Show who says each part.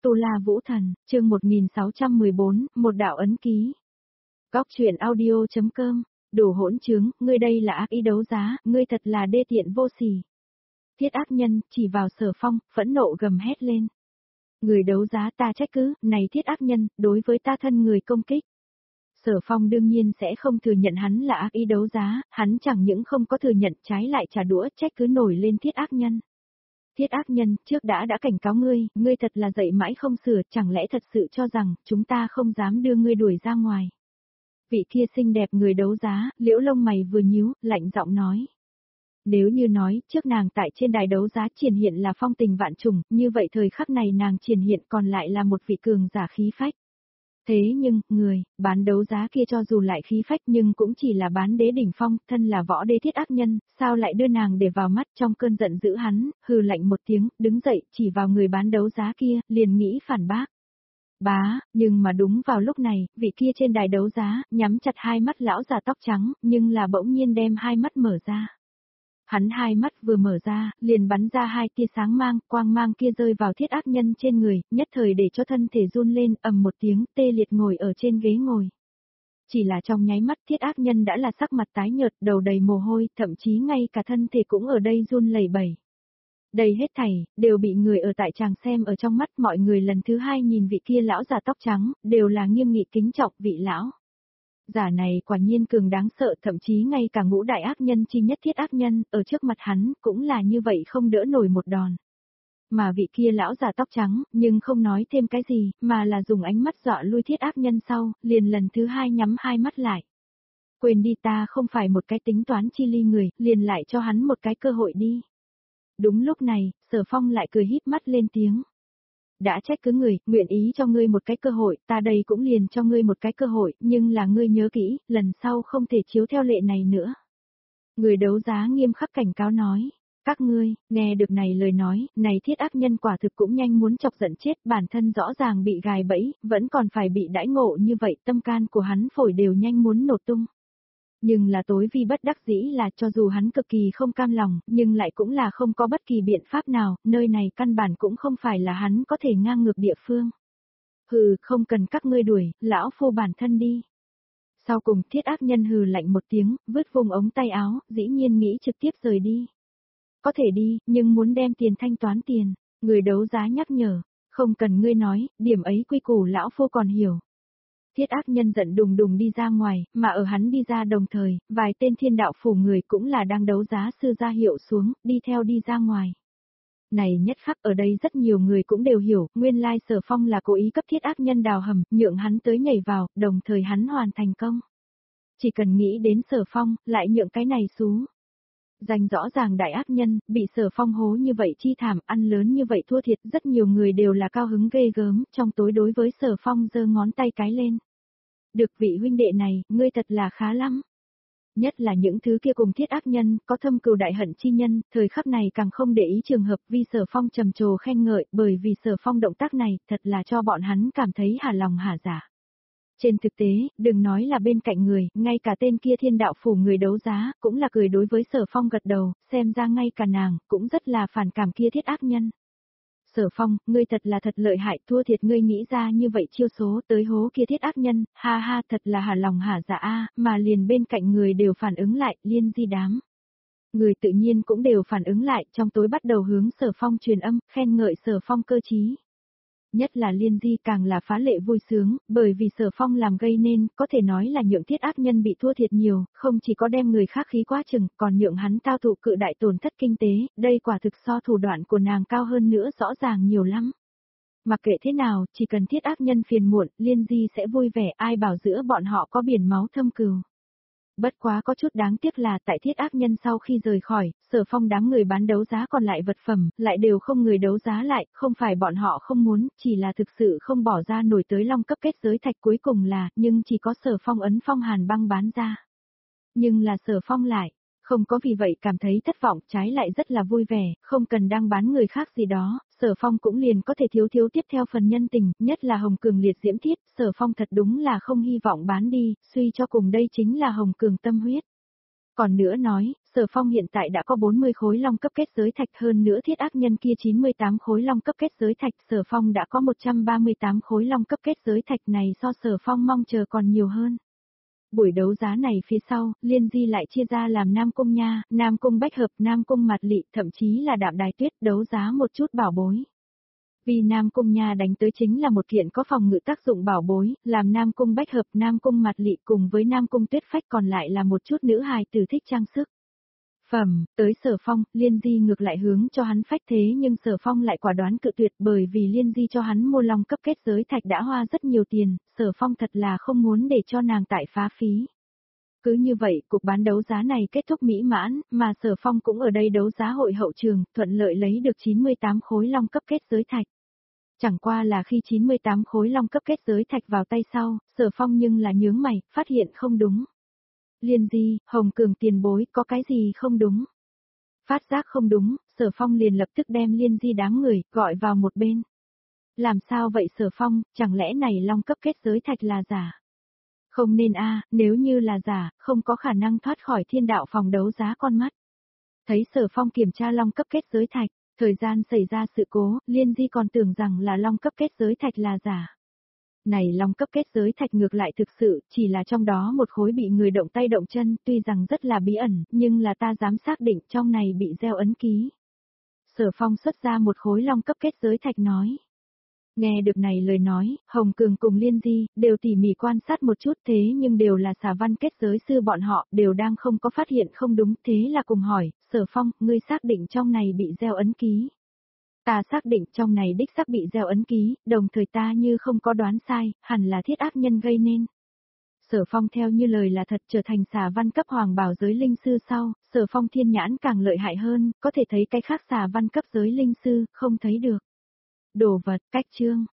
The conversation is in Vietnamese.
Speaker 1: Tu La Vũ Thần, chương 1614, một đạo ấn ký. Góc truyện audio.com, đủ hỗn trướng, ngươi đây là ác ý đấu giá, ngươi thật là đê tiện vô sỉ. Thiết ác nhân, chỉ vào Sở Phong, phẫn nộ gầm hét lên. Người đấu giá ta trách cứ, này thiết ác nhân, đối với ta thân người công kích. Sở Phong đương nhiên sẽ không thừa nhận hắn là ác ý đấu giá, hắn chẳng những không có thừa nhận trái lại trả đũa trách cứ nổi lên thiết ác nhân. Thiết ác nhân, trước đã cảnh cáo ngươi, ngươi thật là dậy mãi không sửa, chẳng lẽ thật sự cho rằng, chúng ta không dám đưa ngươi đuổi ra ngoài. Vị kia xinh đẹp người đấu giá, liễu lông mày vừa nhíu, lạnh giọng nói. Nếu như nói, trước nàng tại trên đài đấu giá triển hiện là phong tình vạn trùng, như vậy thời khắc này nàng triển hiện còn lại là một vị cường giả khí phách. Thế nhưng, người, bán đấu giá kia cho dù lại khí phách nhưng cũng chỉ là bán đế đỉnh phong, thân là võ đế thiết ác nhân, sao lại đưa nàng để vào mắt trong cơn giận dữ hắn, hừ lạnh một tiếng, đứng dậy, chỉ vào người bán đấu giá kia, liền nghĩ phản bác. Nhưng mà đúng vào lúc này, vị kia trên đài đấu giá, nhắm chặt hai mắt lão già tóc trắng, nhưng là bỗng nhiên đem hai mắt mở ra. Hắn hai mắt vừa mở ra, liền bắn ra hai tia sáng mang, quang mang kia rơi vào thiết ác nhân trên người, nhất thời để cho thân thể run lên, ầm một tiếng, tê liệt ngồi ở trên ghế ngồi. Chỉ là trong nháy mắt thiết ác nhân đã là sắc mặt tái nhợt, đầu đầy mồ hôi, thậm chí ngay cả thân thể cũng ở đây run lẩy bẩy. Đây hết thảy, đều bị người ở tại tràng xem ở trong mắt, mọi người lần thứ hai nhìn vị kia lão già tóc trắng, đều là nghiêm nghị kính trọng vị lão. Giả này quả nhiên cường đáng sợ, thậm chí ngay cả ngũ đại ác nhân chi nhất thiết ác nhân, ở trước mặt hắn, cũng là như vậy không đỡ nổi một đòn. Mà vị kia lão già tóc trắng, nhưng không nói thêm cái gì, mà là dùng ánh mắt dọa lui thiết ác nhân sau, liền lần thứ hai nhắm hai mắt lại. Quên đi, ta không phải một cái tính toán chi ly người, liền lại cho hắn một cái cơ hội đi. Đúng lúc này, Sở Phong lại cười híp mắt lên tiếng. Đã trách cứ người, nguyện ý cho ngươi một cái cơ hội, ta đây cũng liền cho ngươi một cái cơ hội, nhưng là ngươi nhớ kỹ, lần sau không thể chiếu theo lệ này nữa. Người đấu giá nghiêm khắc cảnh cáo nói, các ngươi, nghe được này lời nói, này thiết ác nhân quả thực cũng nhanh muốn chọc giận chết, bản thân rõ ràng bị gài bẫy, vẫn còn phải bị đãi ngộ như vậy, tâm can của hắn phổi đều nhanh muốn nổ tung. Nhưng là tối vi bất đắc dĩ là cho dù hắn cực kỳ không cam lòng, nhưng lại cũng là không có bất kỳ biện pháp nào, nơi này căn bản cũng không phải là hắn có thể ngang ngược địa phương. Hừ, không cần các ngươi đuổi, lão phu bản thân đi. Sau cùng thiết ác nhân hừ lạnh một tiếng, vứt vùng ống tay áo, dĩ nhiên nghĩ trực tiếp rời đi. Có thể đi, nhưng muốn đem tiền thanh toán tiền, người đấu giá nhắc nhở, không cần ngươi nói, điểm ấy quy củ lão phu còn hiểu. Thiết ác nhân giận đùng đùng đi ra ngoài, mà ở hắn đi ra đồng thời, vài tên thiên đạo phủ người cũng là đang đấu giá sư ra hiệu xuống, đi theo đi ra ngoài. Này nhất khắc ở đây rất nhiều người cũng đều hiểu, nguyên lai Sở Phong là cố ý cấp thiết ác nhân đào hầm, nhượng hắn tới nhảy vào, đồng thời hắn hoàn thành công. Chỉ cần nghĩ đến Sở Phong, lại nhượng cái này xuống. Danh rõ ràng đại ác nhân, bị Sở Phong hố như vậy chi thảm, ăn lớn như vậy thua thiệt, rất nhiều người đều là cao hứng ghê gớm, trong tối đối với Sở Phong giơ ngón tay cái lên. Được vị huynh đệ này, ngươi thật là khá lắm. Nhất là những thứ kia cùng thiết ác nhân, có thâm cừu đại hận chi nhân, thời khắc này càng không để ý trường hợp vì Sở Phong trầm trồ khen ngợi, bởi vì Sở Phong động tác này, thật là cho bọn hắn cảm thấy hả lòng hả dạ. Trên thực tế, đừng nói là bên cạnh người, ngay cả tên kia thiên đạo phủ người đấu giá, cũng là cười đối với Sở Phong gật đầu, xem ra ngay cả nàng, cũng rất là phản cảm kia thiết ác nhân. Sở Phong, ngươi thật là thật lợi hại, thua thiệt ngươi nghĩ ra như vậy chiêu số tới hố kia thiết ác nhân, ha ha thật là hả lòng hả dạ a, mà liền bên cạnh người đều phản ứng lại, liên di đám. Người tự nhiên cũng đều phản ứng lại, trong tối bắt đầu hướng Sở Phong truyền âm, khen ngợi Sở Phong cơ trí. Nhất là liên di càng là phá lệ vui sướng, bởi vì Sở Phong làm gây nên, có thể nói là nhượng thiết ác nhân bị thua thiệt nhiều, không chỉ có đem người khác khí quá chừng, còn nhượng hắn tao thụ cự đại tổn thất kinh tế, đây quả thực so thủ đoạn của nàng cao hơn nữa rõ ràng nhiều lắm. Mặc kệ thế nào, chỉ cần thiết ác nhân phiền muộn, liên di sẽ vui vẻ, ai bảo giữa bọn họ có biển máu thâm cừu. Bất quá có chút đáng tiếc là tại thiết ác nhân sau khi rời khỏi, Sở Phong đám người bán đấu giá còn lại vật phẩm, lại đều không người đấu giá lại, không phải bọn họ không muốn, chỉ là thực sự không bỏ ra nổi tới long cấp kết giới thạch cuối cùng là, nhưng chỉ có Sở Phong ấn phong hàn băng bán ra. Nhưng là Sở Phong lại, không có vì vậy cảm thấy thất vọng, trái lại rất là vui vẻ, không cần đang bán người khác gì đó, Sở Phong cũng liền có thể thiếu tiếp theo phần nhân tình, nhất là Hồng Cường liệt diễm thiết, Sở Phong thật đúng là không hy vọng bán đi, suy cho cùng đây chính là Hồng Cường tâm huyết. Còn nữa nói, Sở Phong hiện tại đã có 40 khối long cấp kết giới thạch, hơn nữa thiết ác nhân kia 98 khối long cấp kết giới thạch, Sở Phong đã có 138 khối long cấp kết giới thạch này, so Sở Phong mong chờ còn nhiều hơn. Buổi đấu giá này phía sau, Liên Di lại chia ra làm Nam Cung Nha, Nam Cung Bách Hợp, Nam Cung Mạt Lị, thậm chí là Đạm Đài Tuyết đấu giá một chút bảo bối. Vì Nam Cung Nha đánh tới chính là một kiện có phòng ngự tác dụng bảo bối, làm Nam Cung Bách Hợp, Nam Cung Mạt Lị cùng với Nam Cung Tuyết Phách còn lại là một chút nữ hài tử thích trang sức. Tới Sở Phong, Liên Di ngược lại hướng cho hắn phách, thế nhưng Sở Phong lại quả đoán cự tuyệt, bởi vì Liên Di cho hắn mua long cấp kết giới thạch đã hoa rất nhiều tiền, Sở Phong thật là không muốn để cho nàng tại phá phí. Cứ như vậy, cuộc bán đấu giá này kết thúc mỹ mãn, mà Sở Phong cũng ở đây đấu giá hội hậu trường, thuận lợi lấy được 98 khối long cấp kết giới thạch. Chẳng qua là khi 98 khối long cấp kết giới thạch vào tay sau, Sở Phong nhưng là nhướng mày, phát hiện không đúng. Liên Di, Hồng Cường tiền bối, có cái gì không đúng? Phát giác không đúng, Sở Phong liền lập tức đem Liên Di đám người, gọi vào một bên. Làm sao vậy Sở Phong, chẳng lẽ này long cấp kết giới thạch là giả? Không nên nếu như là giả, không có khả năng thoát khỏi thiên đạo phòng đấu giá con mắt. Thấy Sở Phong kiểm tra long cấp kết giới thạch, thời gian xảy ra sự cố, Liên Di còn tưởng rằng là long cấp kết giới thạch là giả. Này long cấp kết giới thạch ngược lại thực sự, chỉ là trong đó một khối bị người động tay động chân, tuy rằng rất là bí ẩn, nhưng là ta dám xác định trong này bị gieo ấn ký. Sở Phong xuất ra một khối long cấp kết giới thạch nói. Nghe được này lời nói, Hồng Cường cùng Liên Di, đều tỉ mỉ quan sát một chút, thế nhưng đều là xà văn kết giới sư bọn họ, đều đang không có phát hiện không đúng, thế là cùng hỏi, Sở Phong, ngươi xác định trong này bị gieo ấn ký. Ta xác định trong này đích xác bị gieo ấn ký, đồng thời ta như không có đoán sai, hẳn là thiết ác nhân gây nên. Sở Phong theo như lời là thật, trở thành xà văn cấp hoàng bảo giới linh sư sau, Sở Phong thiên nhãn càng lợi hại hơn, có thể thấy cái khác xà văn cấp giới linh sư, không thấy được. Đồ vật, cách chương.